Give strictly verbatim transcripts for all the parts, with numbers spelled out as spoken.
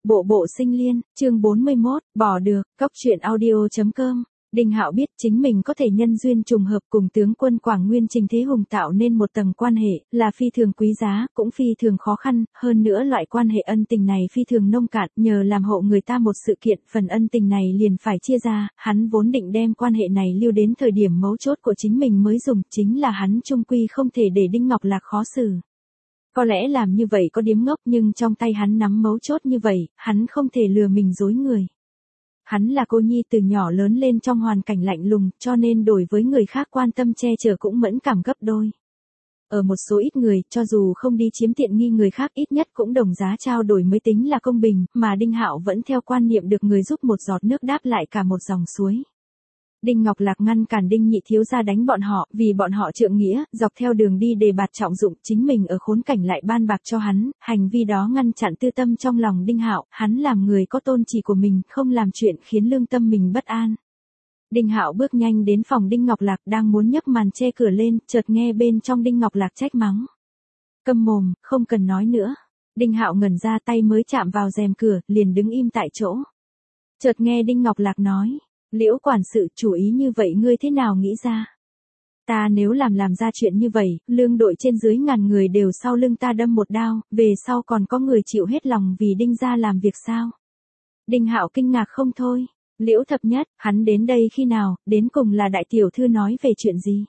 Bộ bộ sinh liên, chương bốn mươi mốt, bỏ được, cóc truyện audio chấm com. Đinh Hạo biết chính mình có thể nhân duyên trùng hợp cùng tướng quân Quảng Nguyên Trình Thế Hùng tạo nên một tầng quan hệ, là phi thường quý giá, cũng phi thường khó khăn, hơn nữa loại quan hệ ân tình này phi thường nông cạn, nhờ làm hộ người ta một sự kiện, phần ân tình này liền phải chia ra, hắn vốn định đem quan hệ này lưu đến thời điểm mấu chốt của chính mình mới dùng, chính là hắn chung quy không thể để Đinh Ngọc Lạc khó xử. Có lẽ làm như vậy có điếm ngốc nhưng trong tay hắn nắm mấu chốt như vậy, hắn không thể lừa mình dối người. Hắn là cô nhi từ nhỏ lớn lên trong hoàn cảnh lạnh lùng, cho nên đối với người khác quan tâm che chở cũng mẫn cảm gấp đôi. Ở một số ít người, cho dù không đi chiếm tiện nghi người khác ít nhất cũng đồng giá trao đổi mới tính là công bình, mà Đinh Hạo vẫn theo quan niệm được người giúp một giọt nước đáp lại cả một dòng suối. Đinh Ngọc Lạc ngăn cản Đinh nhị thiếu gia đánh bọn họ, vì bọn họ trượng nghĩa, dọc theo đường đi đề bạt trọng dụng, chính mình ở khốn cảnh lại ban bạc cho hắn, hành vi đó ngăn chặn tư tâm trong lòng Đinh Hạo, hắn làm người có tôn chỉ của mình, không làm chuyện khiến lương tâm mình bất an. Đinh Hạo bước nhanh đến phòng Đinh Ngọc Lạc đang muốn nhấc màn che cửa lên, chợt nghe bên trong Đinh Ngọc Lạc trách mắng. Câm mồm, không cần nói nữa. Đinh Hạo ngẩn ra tay mới chạm vào rèm cửa, liền đứng im tại chỗ. Chợt nghe Đinh Ngọc Lạc nói. Liễu quản sự, chủ ý như vậy ngươi thế nào nghĩ ra? Ta nếu làm làm ra chuyện như vậy, lương đội trên dưới ngàn người đều sau lưng ta đâm một đao, về sau còn có người chịu hết lòng vì Đinh gia làm việc sao? Đinh Hạo kinh ngạc không thôi. Liễu thập nhất, hắn đến đây khi nào, đến cùng là đại tiểu thư nói về chuyện gì?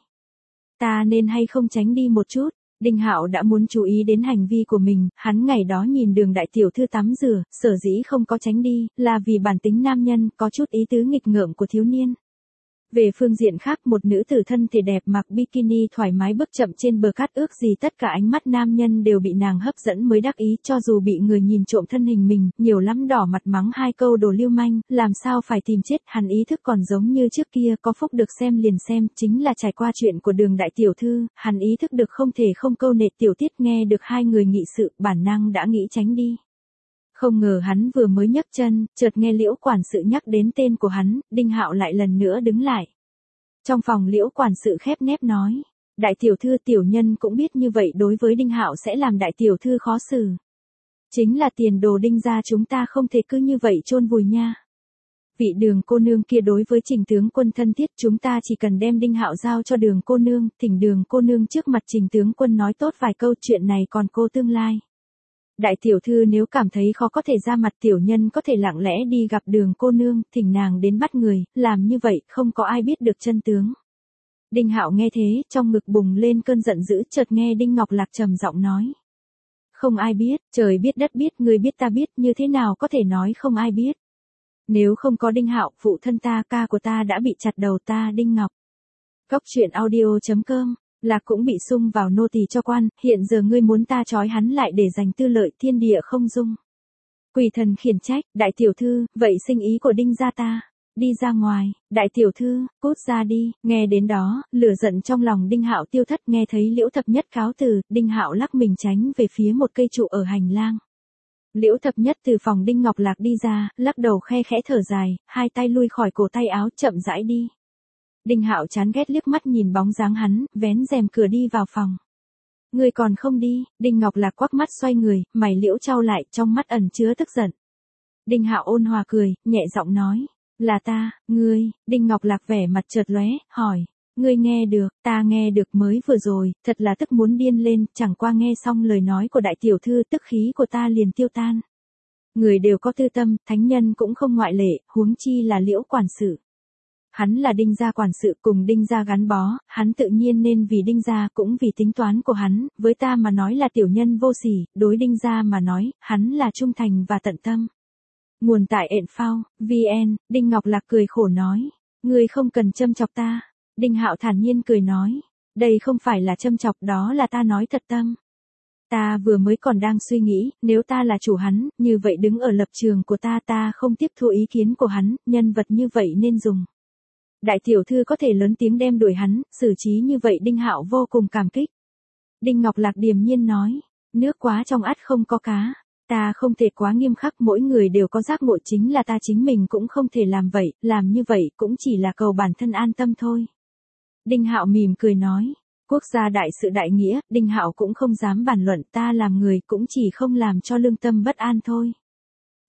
Ta nên hay không tránh đi một chút? Đinh Hạo đã muốn chú ý đến hành vi của mình, hắn ngày đó nhìn Đường đại tiểu thư tắm rửa, sở dĩ không có tránh đi, là vì bản tính nam nhân, có chút ý tứ nghịch ngợm của thiếu niên. Về phương diện khác, một nữ tử thân thể đẹp mặc bikini thoải mái bước chậm trên bờ cát, ước gì tất cả ánh mắt nam nhân đều bị nàng hấp dẫn mới đắc ý, cho dù bị người nhìn trộm thân hình mình, nhiều lắm đỏ mặt mắng hai câu đồ lưu manh, làm sao phải tìm chết, hắn ý thức còn giống như trước kia, có phúc được xem liền xem, chính là trải qua chuyện của Đường đại tiểu thư, hắn ý thức được không thể không câu nệ tiểu tiết, nghe được hai người nghị sự, bản năng đã nghĩ tránh đi. Không ngờ hắn vừa mới nhấc chân, chợt nghe Liễu quản sự nhắc đến tên của hắn, Đinh Hạo lại lần nữa đứng lại. Trong phòng Liễu quản sự khép nép nói, đại tiểu thư tiểu nhân cũng biết như vậy đối với Đinh Hạo sẽ làm đại tiểu thư khó xử. Chính là tiền đồ Đinh gia chúng ta không thể cứ như vậy chôn vùi nha. Vị Đường cô nương kia đối với Trình tướng quân thân thiết, chúng ta chỉ cần đem Đinh Hạo giao cho Đường cô nương, thỉnh Đường cô nương trước mặt Trình tướng quân nói tốt vài câu, chuyện này còn cô tương lai. Đại tiểu thư nếu cảm thấy khó có thể ra mặt, tiểu nhân có thể lặng lẽ đi gặp Đường cô nương, thỉnh nàng đến bắt người, làm như vậy không có ai biết được chân tướng. Đinh Hạo nghe thế, trong ngực bùng lên cơn giận dữ, chợt nghe Đinh Ngọc Lạc trầm giọng nói. Không ai biết, trời biết đất biết, người biết ta biết, như thế nào có thể nói không ai biết. Nếu không có Đinh Hạo, phụ thân ta, ca của ta đã bị chặt đầu ta Đinh Ngọc. Cóc truyện audio chấm com. Lạc cũng bị sung vào nô tỳ cho quan, hiện giờ ngươi muốn ta trói hắn lại để giành tư lợi, thiên địa không dung. Quỷ thần khiển trách, đại tiểu thư, vậy sinh ý của Đinh gia ta, đi ra ngoài, đại tiểu thư, cút ra đi, nghe đến đó, lửa giận trong lòng Đinh Hạo tiêu thất, nghe thấy Liễu thập nhất cáo từ, Đinh Hạo lắc mình tránh về phía một cây trụ ở hành lang. Liễu thập nhất từ phòng Đinh Ngọc Lạc đi ra, lắc đầu khe khẽ thở dài, hai tay lui khỏi cổ tay áo chậm rãi đi. Đinh Hạo chán ghét liếc mắt nhìn bóng dáng hắn, vén rèm cửa đi vào phòng. Ngươi còn không đi? Đinh Ngọc Lạc quắc mắt xoay người, mày liễu trao lại, trong mắt ẩn chứa tức giận. Đinh Hạo ôn hòa cười, nhẹ giọng nói, là ta, ngươi. Đinh Ngọc Lạc vẻ mặt chợt lóe, hỏi, ngươi nghe được? Ta nghe được mới vừa rồi, thật là tức muốn điên lên, chẳng qua nghe xong lời nói của đại tiểu thư, tức khí của ta liền tiêu tan. Người đều có tư tâm, thánh nhân cũng không ngoại lệ, huống chi là Liễu quản sự. Hắn là Đinh gia quản sự, cùng Đinh gia gắn bó, hắn tự nhiên nên vì Đinh gia, cũng vì tính toán của hắn, với ta mà nói là tiểu nhân vô sỉ, đối Đinh gia mà nói, hắn là trung thành và tận tâm. Nguồn tại ện phao, vn, Đinh Ngọc Lạc cười khổ nói, ngươi không cần châm chọc ta. Đinh Hạo thản nhiên cười nói, đây không phải là châm chọc, đó là ta nói thật tâm. Ta vừa mới còn đang suy nghĩ, nếu ta là chủ hắn, như vậy đứng ở lập trường của ta, ta không tiếp thu ý kiến của hắn, nhân vật như vậy nên dùng. Đại tiểu thư có thể lớn tiếng đem đuổi hắn, xử trí như vậy Đinh Hạo vô cùng cảm kích. Đinh Ngọc Lạc điềm nhiên nói, nước quá trong ắt không có cá, ta không thể quá nghiêm khắc, mỗi người đều có giác ngộ, chính là ta chính mình cũng không thể làm vậy, làm như vậy cũng chỉ là cầu bản thân an tâm thôi. Đinh Hạo mỉm cười nói, quốc gia đại sự đại nghĩa, Đinh Hạo cũng không dám bàn luận, ta làm người cũng chỉ không làm cho lương tâm bất an thôi.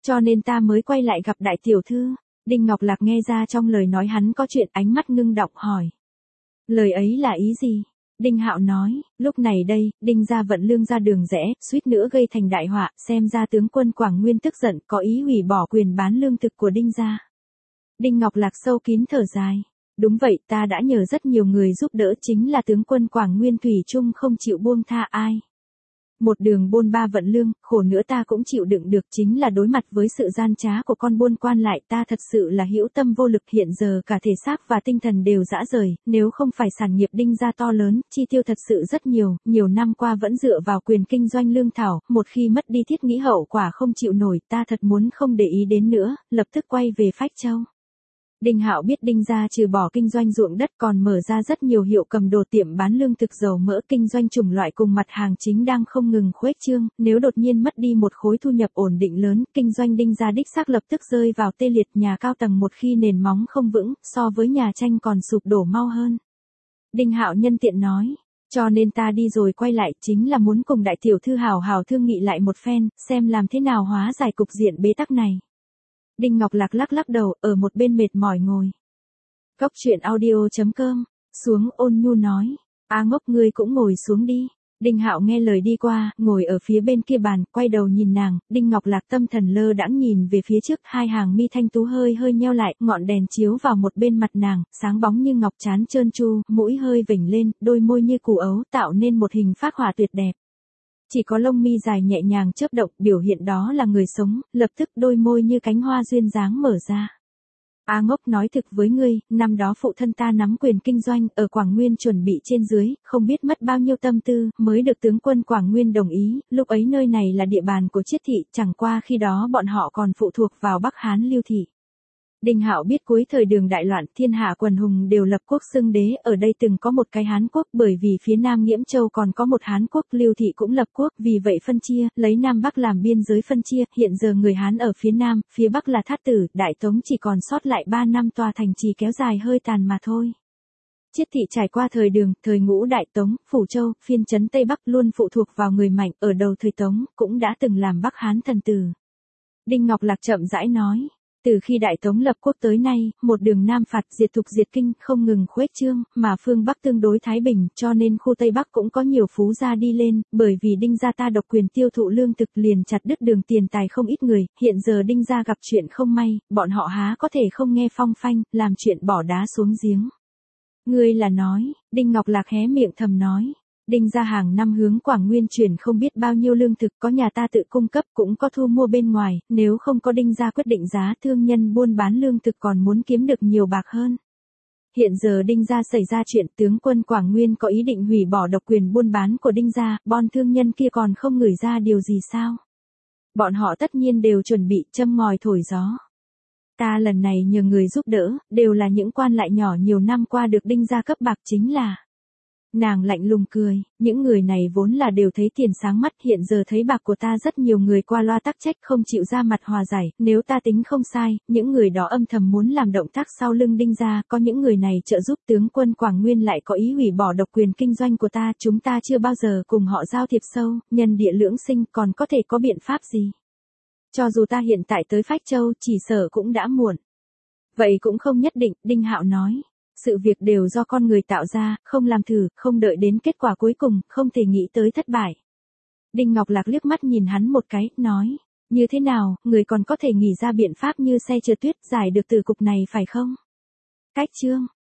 cho nên ta mới quay lại gặp đại tiểu thư. Đinh Ngọc Lạc nghe ra trong lời nói hắn có chuyện, ánh mắt ngưng đọng hỏi. Lời ấy là ý gì? Đinh Hạo nói, lúc này đây, Đinh gia vận lương ra đường rẽ, suýt nữa gây thành đại họa, xem ra tướng quân Quảng Nguyên tức giận, có ý hủy bỏ quyền bán lương thực của Đinh gia. Đinh Ngọc Lạc sâu kín thở dài. Đúng vậy, ta đã nhờ rất nhiều người giúp đỡ, chính là tướng quân Quảng Nguyên thủy chung không chịu buông tha ai. Một đường bôn ba vận lương, khổ nữa ta cũng chịu đựng được, chính là đối mặt với sự gian trá của con buôn quan lại, ta thật sự là hữu tâm vô lực, hiện giờ cả thể xác và tinh thần đều rã rời, nếu không phải sản nghiệp Đinh gia to lớn, chi tiêu thật sự rất nhiều, nhiều năm qua vẫn dựa vào quyền kinh doanh lương thảo, một khi mất đi thiết nghĩ hậu quả không chịu nổi, ta thật muốn không để ý đến nữa, lập tức quay về Phách Châu. Đinh Hạo biết Đinh gia trừ bỏ kinh doanh ruộng đất còn mở ra rất nhiều hiệu cầm đồ, tiệm bán lương thực, dầu mỡ, kinh doanh chủng loại cùng mặt hàng chính đang không ngừng khuếch trương, nếu đột nhiên mất đi một khối thu nhập ổn định lớn, kinh doanh Đinh gia đích xác lập tức rơi vào tê liệt, nhà cao tầng một khi nền móng không vững, so với nhà tranh còn sụp đổ mau hơn. Đinh Hạo nhân tiện nói, cho nên ta đi rồi quay lại chính là muốn cùng đại tiểu thư hào hào thương nghị lại một phen, xem làm thế nào hóa giải cục diện bế tắc này. Đinh Ngọc Lạc lắc lắc đầu, ở một bên mệt mỏi ngồi. Cốc truyện audio chấm com, xuống ôn nhu nói, A Ngốc ngươi cũng ngồi xuống đi. Đinh Hạo nghe lời đi qua, ngồi ở phía bên kia bàn, quay đầu nhìn nàng, Đinh Ngọc Lạc tâm thần lơ đãng nhìn về phía trước, hai hàng mi thanh tú hơi hơi nheo lại, ngọn đèn chiếu vào một bên mặt nàng, sáng bóng như ngọc, trán trơn tru, mũi hơi vểnh lên, đôi môi như củ ấu, tạo nên một hình phác họa tuyệt đẹp. Chỉ có lông mi dài nhẹ nhàng chớp động, biểu hiện đó là người sống, lập tức đôi môi như cánh hoa duyên dáng mở ra. A Ngốc nói thực với ngươi, năm đó phụ thân ta nắm quyền kinh doanh, ở Quảng Nguyên chuẩn bị trên dưới, không biết mất bao nhiêu tâm tư, mới được tướng quân Quảng Nguyên đồng ý, lúc ấy nơi này là địa bàn của Chiết thị, chẳng qua khi đó bọn họ còn phụ thuộc vào Bắc Hán Lưu thị. Đinh Hạo biết cuối thời Đường đại loạn, thiên hạ quần hùng đều lập quốc xưng đế, ở đây từng có một cái Hán quốc, bởi vì phía Nam Nghiễm Châu còn có một Hán quốc, Lưu thị cũng lập quốc, vì vậy phân chia, lấy Nam Bắc làm biên giới phân chia, hiện giờ người Hán ở phía Nam, phía Bắc là Thát Tử, Đại Tống chỉ còn sót lại ba năm tòa thành trì kéo dài hơi tàn mà thôi. Chiết thị trải qua thời Đường, thời Ngũ Đại Tống, Phủ Châu, phiên trấn Tây Bắc luôn phụ thuộc vào người mạnh, ở đầu thời Tống, cũng đã từng làm Bắc Hán thần tử. Đinh Ngọc Lạc chậm rãi nói. Từ khi Đại Tống lập quốc tới nay, một đường Nam phạt diệt thục diệt kinh không ngừng khuếch trương, mà phương Bắc tương đối thái bình, cho nên khu Tây Bắc cũng có nhiều phú gia đi lên, bởi vì Đinh gia ta độc quyền tiêu thụ lương thực liền chặt đứt đường tiền tài không ít người, hiện giờ Đinh gia gặp chuyện không may, bọn họ há có thể không nghe phong phanh, làm chuyện bỏ đá xuống giếng. Ngươi là nói, Đinh Ngọc Lạc hé miệng thầm nói. Đinh gia hàng năm hướng Quảng Nguyên chuyển không biết bao nhiêu lương thực, có nhà ta tự cung cấp, cũng có thu mua bên ngoài, nếu không có Đinh gia quyết định giá, thương nhân buôn bán lương thực còn muốn kiếm được nhiều bạc hơn. Hiện giờ Đinh gia xảy ra chuyện, tướng quân Quảng Nguyên có ý định hủy bỏ độc quyền buôn bán của Đinh gia, bọn thương nhân kia còn không ngửi ra điều gì sao? Bọn họ tất nhiên đều chuẩn bị châm ngòi thổi gió. Ta lần này nhờ người giúp đỡ, đều là những quan lại nhỏ nhiều năm qua được Đinh gia cấp bạc chính là. Nàng lạnh lùng cười, những người này vốn là đều thấy tiền sáng mắt, hiện giờ thấy bạc của ta rất nhiều người qua loa tắc trách không chịu ra mặt hòa giải, nếu ta tính không sai, những người đó âm thầm muốn làm động tác sau lưng Đinh gia, có những người này trợ giúp tướng quân Quảng Nguyên lại có ý hủy bỏ độc quyền kinh doanh của ta, chúng ta chưa bao giờ cùng họ giao thiệp sâu, nhân địa lưỡng sinh còn có thể có biện pháp gì. Cho dù ta hiện tại tới Phách Châu, chỉ sợ cũng đã muộn. Vậy cũng không nhất định, Đinh Hạo nói. Sự việc đều do con người tạo ra, không làm thử, không đợi đến kết quả cuối cùng, không thể nghĩ tới thất bại. Đinh Ngọc Lạc liếc mắt nhìn hắn một cái, nói, như thế nào, người còn có thể nghĩ ra biện pháp như xe trượt tuyết giải được từ cục này phải không? Cách chương